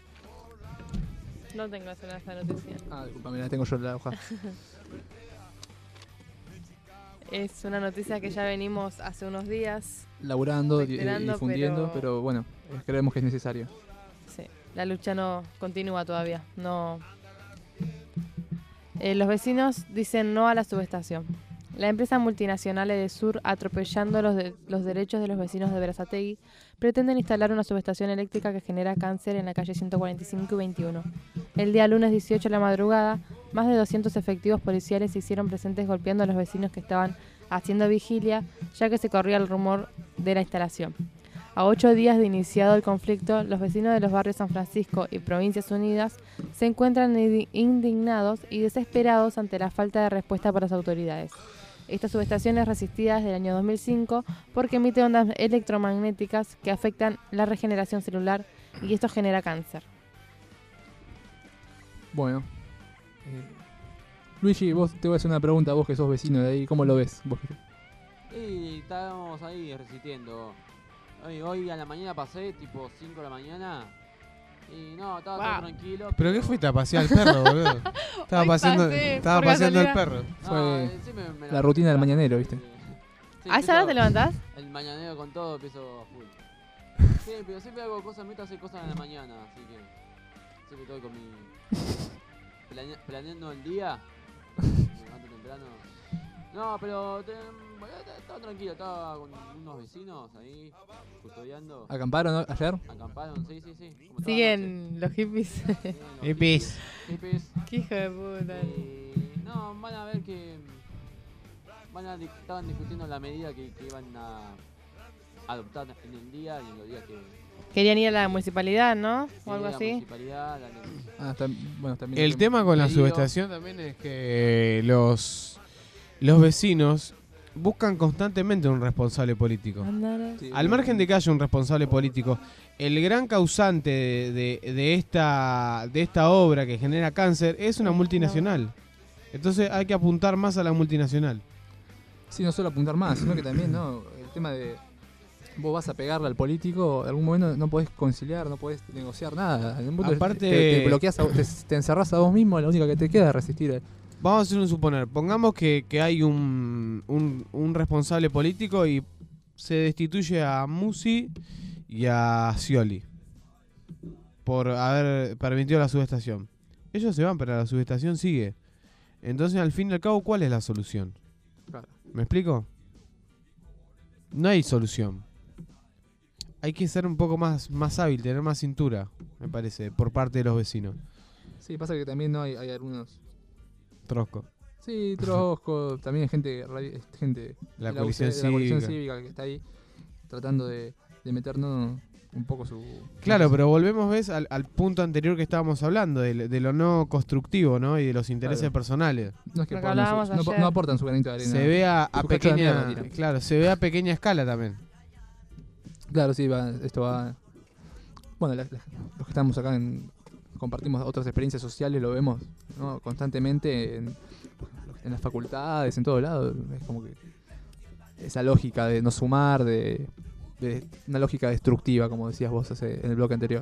No tengo esa noticia. Disculpame, la tengo yo en la hoja. Es una noticia que ya venimos hace unos días laburando, difundiendo, pero bueno, creemos que es necesario. Sí, la lucha no continúa todavía. No. Los vecinos dicen no a la subestación. La empresa multinacional Edesur, atropellando los derechos de los vecinos de Berazategui, pretenden instalar una subestación eléctrica que genera cáncer en la calle 145 y 21. El día lunes 18 a la madrugada, más de 200 efectivos policiales se hicieron presentes golpeando a los vecinos que estaban haciendo vigilia, ya que se corría el rumor de la instalación. A 8 días de iniciado el conflicto, los vecinos de los barrios San Francisco y Provincias Unidas se encuentran indignados y desesperados ante la falta de respuesta por las autoridades. Esta subestación es resistida desde el año 2005 porque emite ondas electromagnéticas que afectan la regeneración celular y esto genera cáncer. Bueno, Luigi, vos te voy a hacer una pregunta, vos que sos vecino de ahí, ¿cómo lo ves? ¿Vos? Y estábamos ahí resistiendo. Hoy a la mañana pasé, tipo 5 de la mañana. Y no, estaba todo tranquilo. ¿Pero qué fuiste a pasear al perro, boludo? Estaba paseando el perro. Fue la rutina del mañanero, ¿viste? Sí, ¿A esa hora te levantás? El mañanero con todo empiezo a full. Sí, pero siempre hago cosas, meto a hacer cosas en la mañana, así que siempre estoy con mi... planeando el día. Me levanto temprano. No, pero estaba tranquilo, estaba con unos vecinos ahí, custodiando. ¿Acamparon ayer? Acamparon, sí. Siguen los hippies. Hippies. Qué hijo de puta. No, van a ver que estaban discutiendo la medida que iban a adoptar en el día y en los días que... Querían ir a la municipalidad, ¿no? O algo la así. Municipalidad, también el tema con la subestación también es que los vecinos buscan constantemente un responsable político. Sí, al margen de que haya un responsable político, el gran causante de esta obra que genera cáncer es una multinacional. Entonces hay que apuntar más a la multinacional. Sí, no solo apuntar más, sino que también, ¿no? El tema de vos vas a pegarle al político, en algún momento no podés conciliar, no podés negociar nada. En un punto aparte te bloqueás, te encerrás a vos mismo, lo único que te queda es resistir. Vamos a hacer un suponer. Pongamos que hay un responsable político y se destituye a Musi y a Scioli por haber permitido la subestación. Ellos se van, pero la subestación sigue. Entonces, al fin y al cabo, ¿cuál es la solución? Claro. ¿Me explico? No hay solución. Hay que ser un poco más hábil, tener más cintura, me parece, por parte de los vecinos. Sí, pasa que también no hay algunos... Trosco. Sí, Trosco, también gente de la la coalición cívica que está ahí tratando de meternos un poco su... Claro, pero volvemos al punto anterior que estábamos hablando, de lo no constructivo, ¿no? Y de los intereses personales. No es que no aportan su granito de arena. Se ve a pequeña... Claro, se ve a pequeña escala también. Claro, sí, esto va... Bueno, los que estamos acá compartimos otras experiencias sociales, lo vemos, ¿no? Constantemente en las facultades, en todos lados. Es como que esa lógica de no sumar, de una lógica destructiva, como decías vos en el bloque anterior.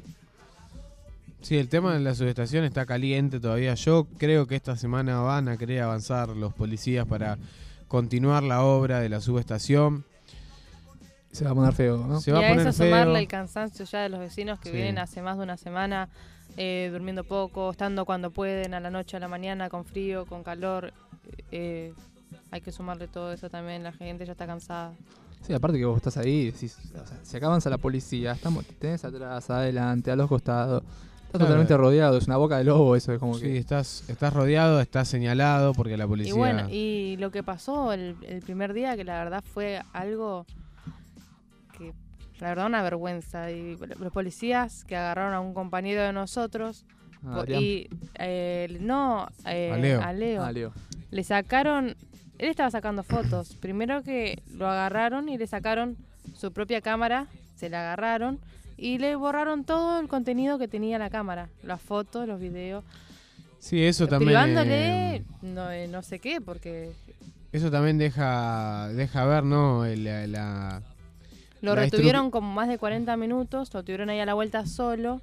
Sí, el tema de la subestación está caliente todavía. Yo creo que esta semana van a querer avanzar los policías para continuar la obra de la subestación. Se va a poner feo, ¿no? Se Y va a a poner eso feo. sumarle el cansancio ya de los vecinos que Sí. vienen hace más de una semana durmiendo poco, estando cuando pueden, a la noche, a la mañana, con frío, con calor. Hay que sumarle todo eso también, la gente ya está cansada. Sí, aparte que vos estás ahí, decís, o sea, si acá avanza la policía, te tenés atrás, adelante, a los costados. Estás Claro. totalmente rodeado, es una boca de lobo eso, es como Sí, que... estás rodeado, estás señalado porque la policía... Y bueno, y lo que pasó el primer día, que la verdad fue algo que, la verdad, una vergüenza. Y los policías que agarraron a un compañero de nosotros, Adrián. y A Leo. a Leo, Ah, Leo. le sacaron, él estaba sacando fotos. Primero que lo agarraron y le sacaron su propia cámara, se la agarraron y le borraron todo el contenido que tenía la cámara, las fotos, los videos, Sí, eso también... privándole no sé qué, porque eso también deja ver, ¿no? lo La retuvieron como más de 40 minutos, lo tuvieron ahí a la vuelta solo,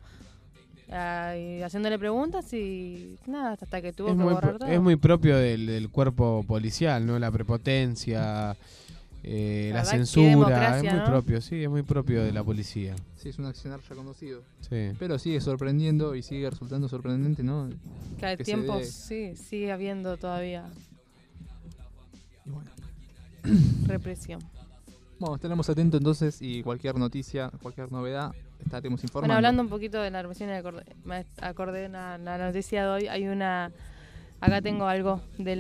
y haciéndole preguntas y nada, hasta que tuvo Es que muy, borrar todo. es muy propio del cuerpo policial, ¿no? La prepotencia, la verdad, qué censura, democracia, es muy ¿no? propio, sí, es muy propio de la policía. Sí, es un accionar ya conocido. Sí. Pero sigue sorprendiendo y sigue resultando sorprendente, ¿no? Cada que se tiempo dé. sí, sigue habiendo todavía Y bueno. represión. Bueno, estaremos atentos entonces y cualquier noticia, cualquier novedad, estaremos informando. Bueno, hablando un poquito de la represión, me acordé la noticia de hoy. Hay una, acá tengo algo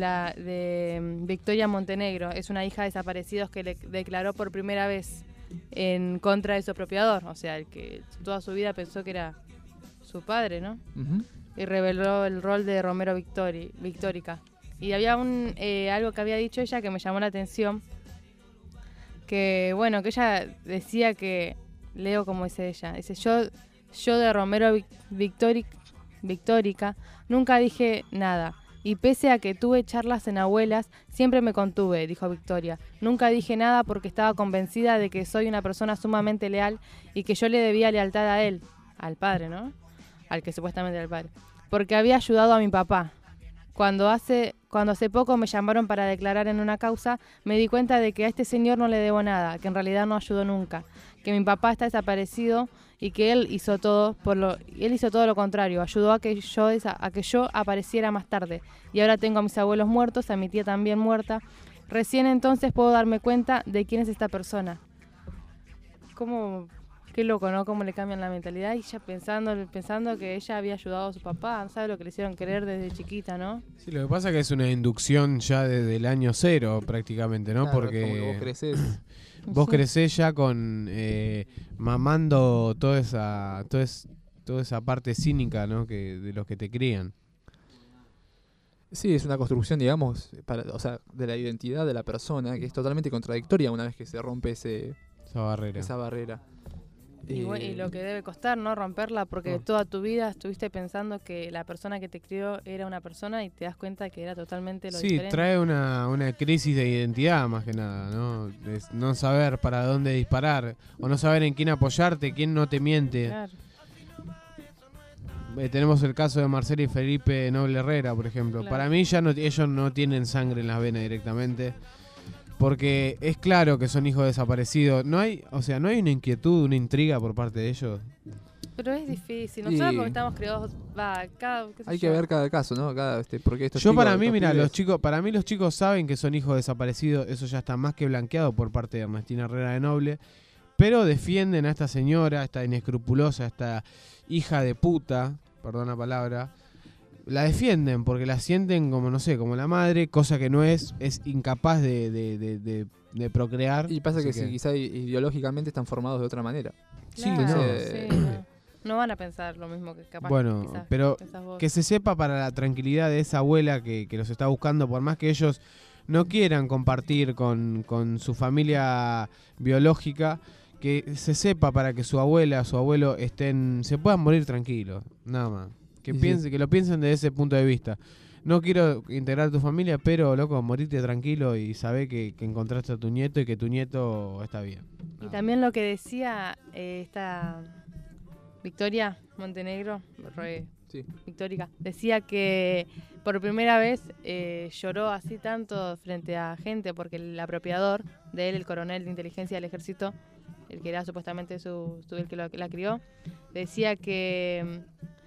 de Victoria Montenegro. Es una hija de desaparecidos que le declaró por primera vez en contra de su apropiador. O sea, el que toda su vida pensó que era su padre, ¿no? Ujú. Y reveló el rol de Romero Victórica. Y había algo que había dicho ella que me llamó la atención. Que bueno, que ella decía que, leo como dice ella, dice yo de Romero Victórica nunca dije nada, y pese a que tuve charlas en abuelas, siempre me contuve, dijo Victoria. Nunca dije nada porque estaba convencida de que soy una persona sumamente leal y que yo le debía lealtad a él, al padre, ¿no? Al que supuestamente era el padre, porque había ayudado a mi papá. Cuando hace poco me llamaron para declarar en una causa, me di cuenta de que a este señor no le debo nada, que en realidad no ayudó nunca, que mi papá está desaparecido y que él hizo todo lo contrario, ayudó a que yo apareciera más tarde. Y ahora tengo a mis abuelos muertos, a mi tía también muerta. Recién entonces puedo darme cuenta de quién es esta persona. Qué loco, ¿no? Cómo le cambian la mentalidad y ya pensando que ella había ayudado a su papá, no sabe lo que le hicieron querer desde chiquita, ¿no? Sí, lo que pasa es que es una inducción ya desde el año cero prácticamente, ¿no? Claro, Porque como que vos creces. vos Sí. crecés ya con mamando toda esa parte cínica, ¿no? De los que te crían. Sí, es una construcción, digamos, o sea, de la identidad de la persona que es totalmente contradictoria una vez que se rompe Esa barrera. esa barrera. Y lo que debe costar, ¿no? Romperla, porque toda tu vida estuviste pensando que la persona que te crió era una persona y te das cuenta que era totalmente lo Sí, diferente. trae una crisis de identidad más que nada, ¿no? Es no saber para dónde disparar o no saber en quién apoyarte, quién no te miente. Claro. Tenemos el caso de Marcelo y Felipe Noble Herrera, por ejemplo. Claro. Para mí ya ellos no tienen sangre en las venas directamente. Porque es claro que son hijos desaparecidos. No hay una inquietud, una intriga por parte de ellos. Pero es difícil, Y- nosotros porque estamos criados, qué sé Hay que yo. ver cada caso, ¿no? Porque estos Yo chicos, para mí, estos mira, pibes- para mí los chicos saben que son hijos desaparecidos. Eso ya está más que blanqueado por parte de Ernestina Herrera de Noble. Pero defienden a esta señora, esta inescrupulosa, esta hija de puta, perdón la palabra. La defienden porque la sienten como, no sé, como la madre, cosa que no es incapaz de procrear. Y pasa Así que, quizá ideológicamente están formados de otra manera. Sí, Claro, no. sí, no. No van a pensar lo mismo que capaz Bueno, quizás pero pensás vos. que se sepa para la tranquilidad de esa abuela que los está buscando, por más que ellos no quieran compartir con su familia biológica, que se sepa para que su abuela, su abuelo se puedan morir tranquilos, nada más. Que Sí, que lo piensen desde ese punto de vista. No quiero integrar tu familia, pero loco, morirte tranquilo y saber que encontraste a tu nieto y que tu nieto está bien. Y también lo que decía esta Victoria Montenegro, Sí. Victórica, decía que por primera vez lloró así tanto frente a gente porque el apropiador de él, el coronel de inteligencia del ejército, el que era supuestamente el que la crió, decía que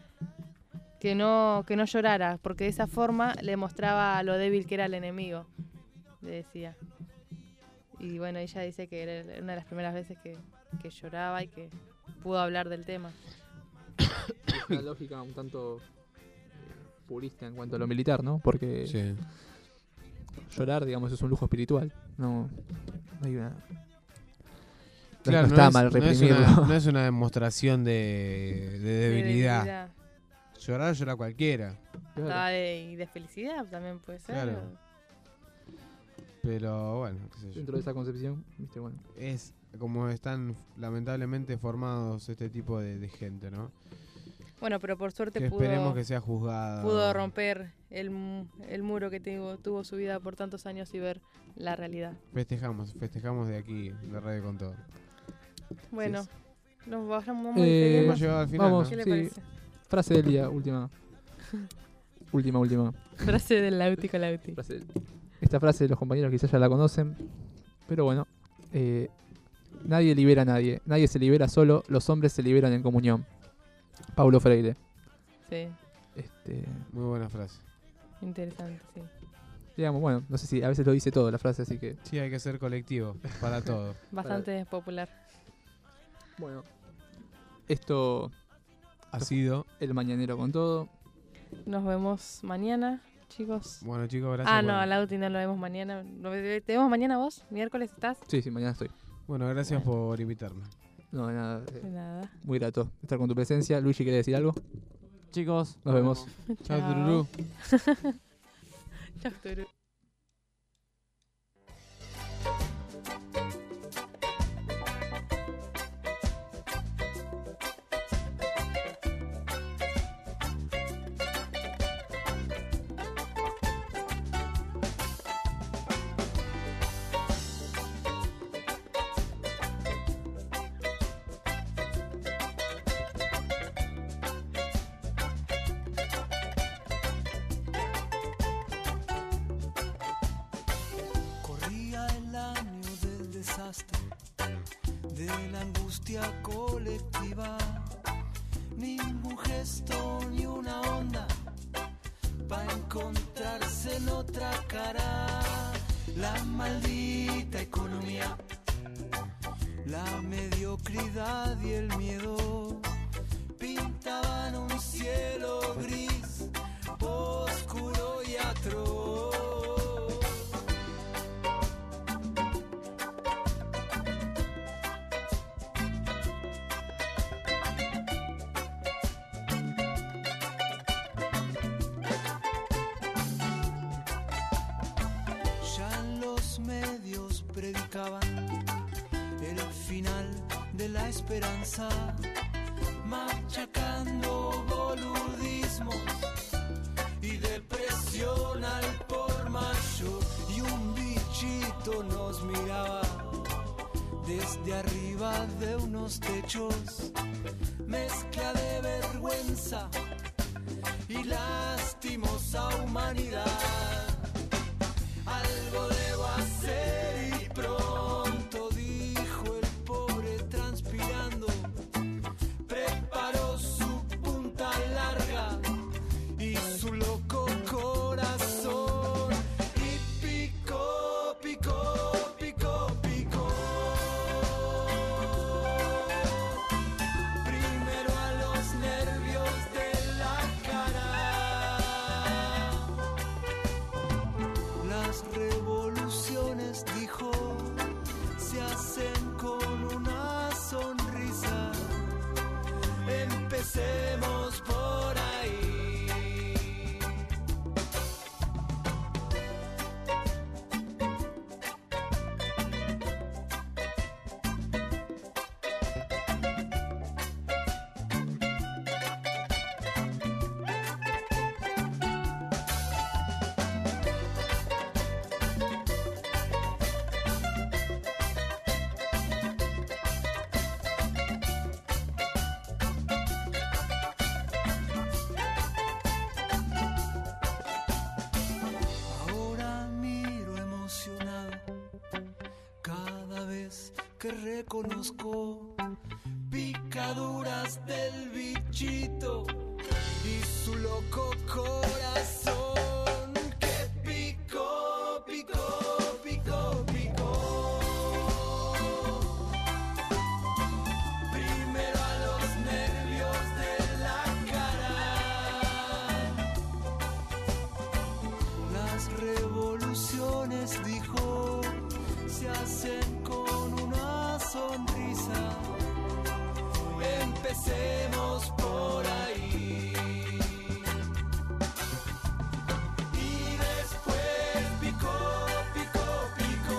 no llorara, porque de esa forma le mostraba lo débil que era el enemigo, le decía. Y bueno, ella dice que era una de las primeras veces que lloraba y que pudo hablar del tema. Es una lógica un tanto purista en cuanto a lo militar, ¿no? Porque Sí. llorar, digamos, es un lujo espiritual. No hay una... Claro, no está es- mal no es reprimirlo. no es una demostración de debilidad. debilidad. Llora cualquiera. Claro. Y de felicidad también puede ser. Claro. Pero bueno, qué sé yo. Dentro de esa concepción, viste, bueno. Es como están lamentablemente formados este tipo de gente, ¿no? Bueno, pero por suerte Que esperemos que sea juzgada. pudo romper el muro que tuvo su vida por tantos años y ver la realidad. Festejamos de aquí, de Radio Con Todo. Bueno, es. nos vamos Hemos llegado al final, vamos, ¿no? ¿Qué le sí. parece? Frase del día, última. última. Frase del Lauti con Lauti. Esta frase los compañeros quizás ya la conocen. Pero bueno. Nadie libera a nadie. Nadie se libera solo. Los hombres se liberan en comunión. Paulo Freire. Sí, Muy buena frase. interesante, sí. Digamos, bueno, no sé si a veces lo dice todo la frase, así que... Sí, hay que ser colectivo para todo. Bastante popular. Bueno. Esto... Ha sido. El Mañanero con todo. Nos vemos mañana, chicos. Bueno, chicos, gracias. No, a Lauti no lo vemos mañana. ¿Te vemos mañana vos? ¿Miércoles estás? Sí, mañana estoy. Bueno, gracias por invitarme. No, nada. De nada. Muy grato estar con tu presencia. Luigi, ¿quieres decir algo? Chicos, Nos vemos. Chao, Tururú. Chao, Tururú. Corría el año del desastre, de la angustia colectiva. Ningún gesto ni una onda pa' encontrarse en otra cara. La maldita economía, la mediocridad y el miedo pintaban un cielo gris, oscuro y atroz. Ya los medios predicaban el final de la esperanza, machacando boludismos y depresión al por mayor. Y un bichito nos miraba desde arriba de unos techos, mezcla de vergüenza y lastimosa humanidad. Algo debo hacer y pronto, dijo el pobre transpirando. Preparó su punta larga y su loco corazón y picó, picó, picó, picó. Primero a los nervios de la cara que reconozco, picaduras del bichito y su loco corazón que picó, picó, picó, picó. Primero a los nervios de la cara. Las revoluciones, dijo, se hacen con una sonrisa. Empecemos por ahí. Y después picó, picó, picó.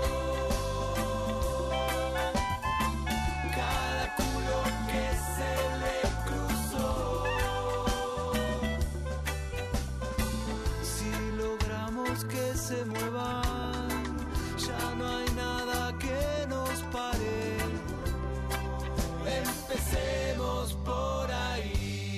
Cada culo que se le cruzó. Si logramos que se muevan, ya no hay nada que nos pare. Empecemos por ahí.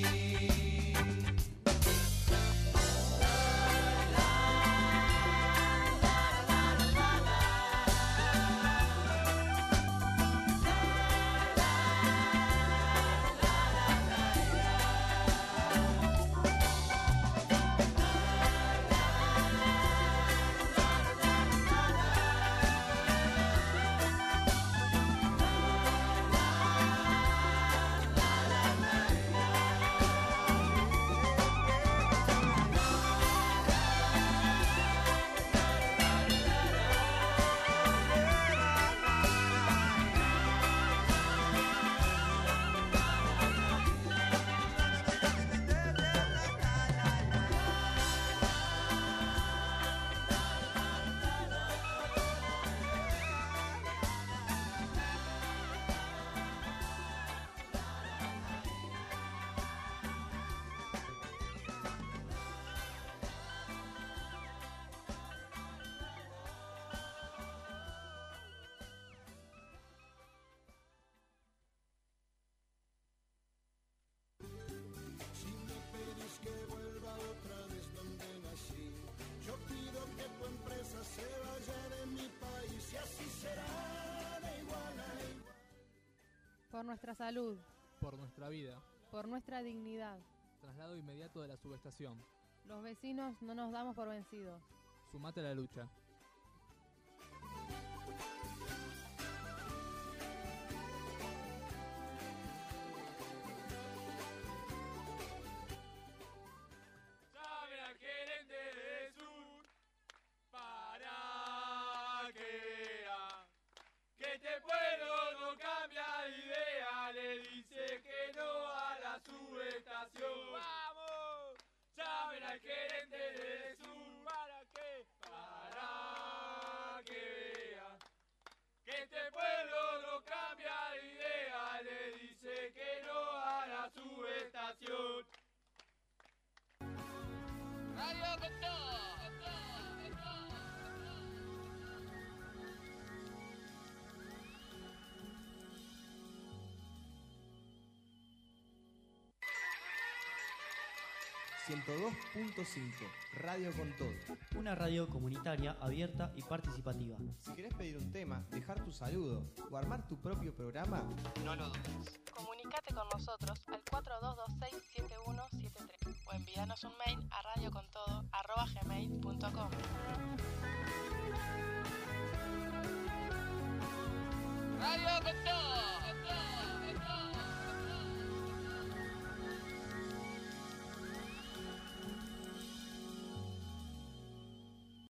Por nuestra salud, Por nuestra vida. por nuestra dignidad. Traslado inmediato de la subestación. Los vecinos no nos damos por vencidos. Sumate a la lucha. Llamen al gerente de Sur para que vea que este pueblo no cambia de idea. Le dice que no a la subestación. ¡Vamos! Llamen al gerente de Sur para que vea que este pueblo no cambia de idea. Le dice que no a la subestación. Radio con todo, con todo, con todo, con todo. 102.5 Radio con Todo. Una radio comunitaria, abierta y participativa. Si querés pedir un tema, dejar tu saludo o armar tu propio programa, no lo dudes. Comunicate con nosotros al 4226-7173 o envíanos un mail a radiocontodo@gmail.com. Radio con todo.